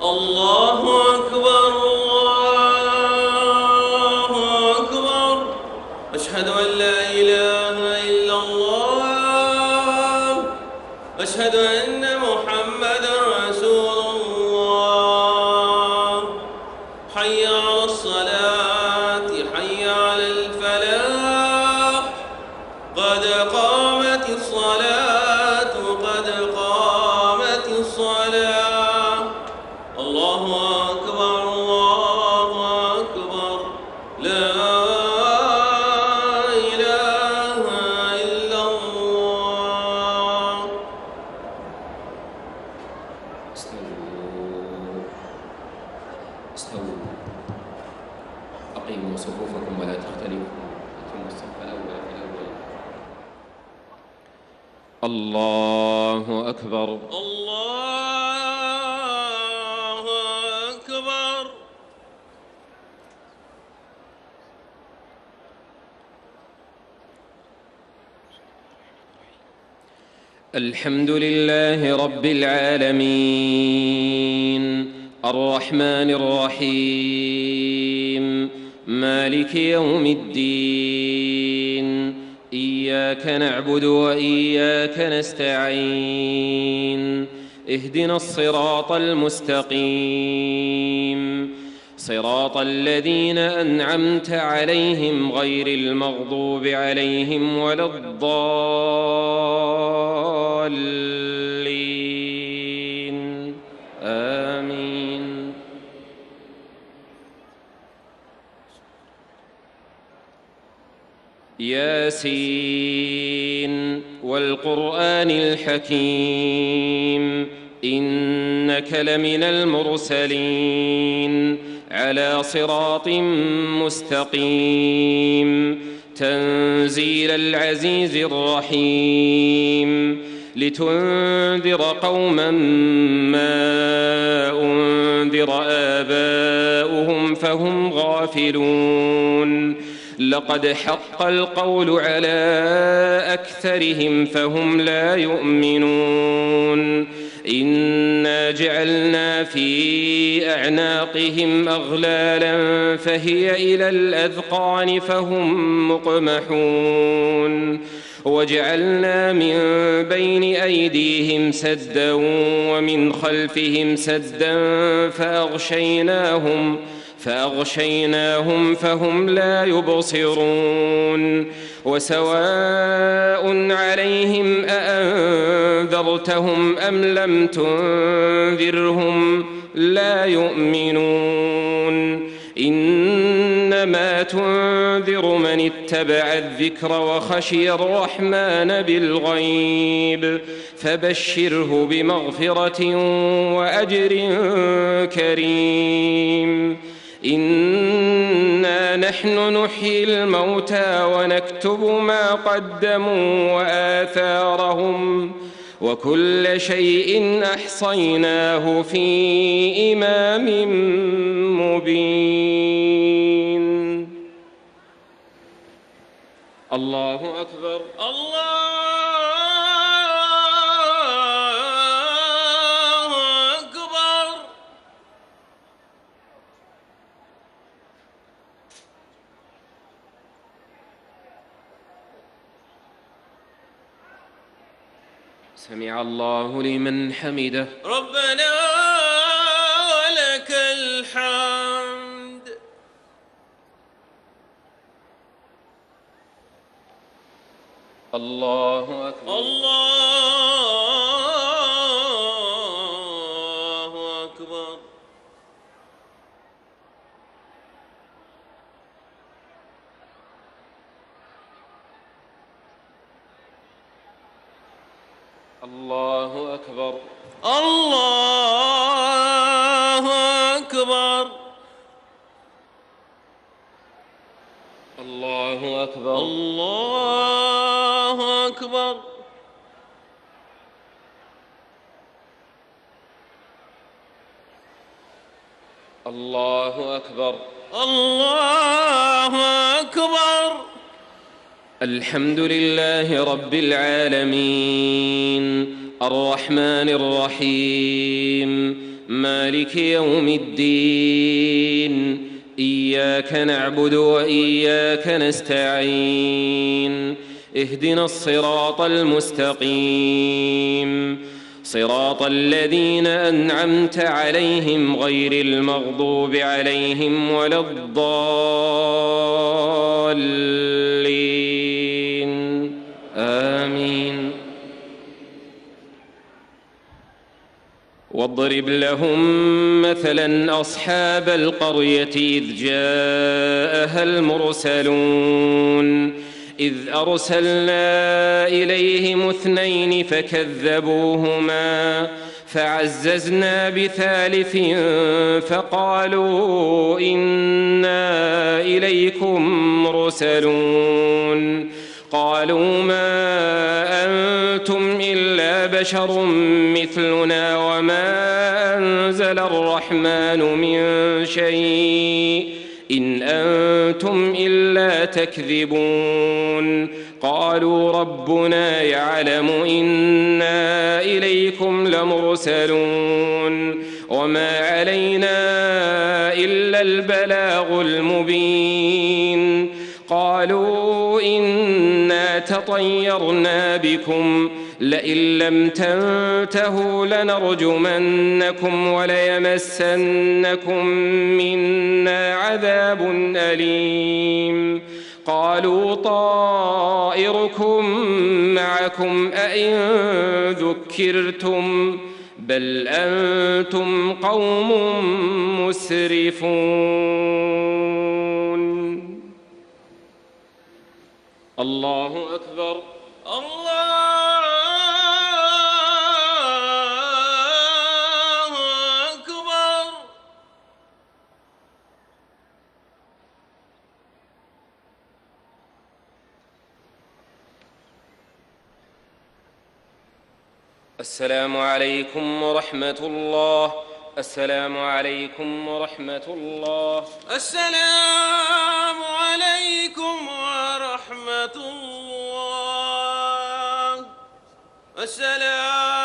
الله أكبر الله أكبر. أشهد أن لا إله إلا الله. أشهد أن محمدًا رسول الله. حي على الصلاة حي على الفلاح. قد قامت الصلاة قد قامت الصلاة. الله أكبر الله أكبر. لا إله إلا الله. استووا أقيموا صفوفكم ولا تختلفوا. أتموا الصف الأول في الأول. الله أكبر الله أكبر. الحمد لله رب العالمين الرحمن الرحيم مالك يوم الدين. إياك نعبد وإياك نستعين. اهدنا الصراط المستقيم صراط الذين أنعمت عليهم غير المغضوب عليهم ولا الضالين. آمين. ياسين والقرآن الحكيم إنك لمن المرسلين على صراط مستقيم. تنزيل العزيز الرحيم لتنذر قوما ما أنذر آباؤهم فهم غافلون. لقد حق القول على أكثرهم فهم لا يؤمنون. إنا جعلنا في أعناقهم أغلالا فهي إلى الأذقان فهم مقمحون. وجعلنا من بين أيديهم سدا ومن خلفهم سدا فأغشيناهم فهم لا يبصرون. وسواء عليهم أأنذرتهم أم لم تنذرهم لا يؤمنون. إنما تنذر من اتبع الذكر وخشي الرحمن بالغيب فبشره بمغفرة وأجر كريم. إنا نحن نحيي الموتى ونكتب ما قدموا وآثارهم وكل شيء أحصيناه في إمام مبين. الله أكبر الله أكبر. سمع الله لمن حمده. ربنا ولك الحمد. الله أكبر الله أكبر. الله أكبر الله أكبر. الله أكبر الله أكبر. الله أكبر الله أكبر. الحمد لله رب العالمين الرحمن الرحيم مالك يوم الدين إياك نعبد وإياك نستعين اهدنا الصراط المستقيم صراط الذين أنعمت عليهم غير المغضوب عليهم ولا الضالين آمين. واضرب لهم مثلا أصحاب القرية إذ جاءها المرسلون إذ أرسلنا إليهم 2 فكذبوهما فعززنا بثالث فقالوا إنا إليكم مرسلون قالوا ما أنتم إلا بشر مثلنا وما أنزل الرحمن من شيء إن أنتم إلا تكذبون قالوا ربنا يعلم إنا إليكم لمرسلون وما علينا إلا البلاغ المبين قالوا إنا تطيرنا بكم لئن لم تنتهوا لنرجمنكم وليمسنكم منا عذاب أليم قالوا طائركم معكم أئن ذكرتم بل أنتم قوم مسرفون. الله أكبر. الله أكبر. السلام عليكم ورحمة الله. السلام عليكم ورحمة الله. السلام عليكم ورحمة الله. السلام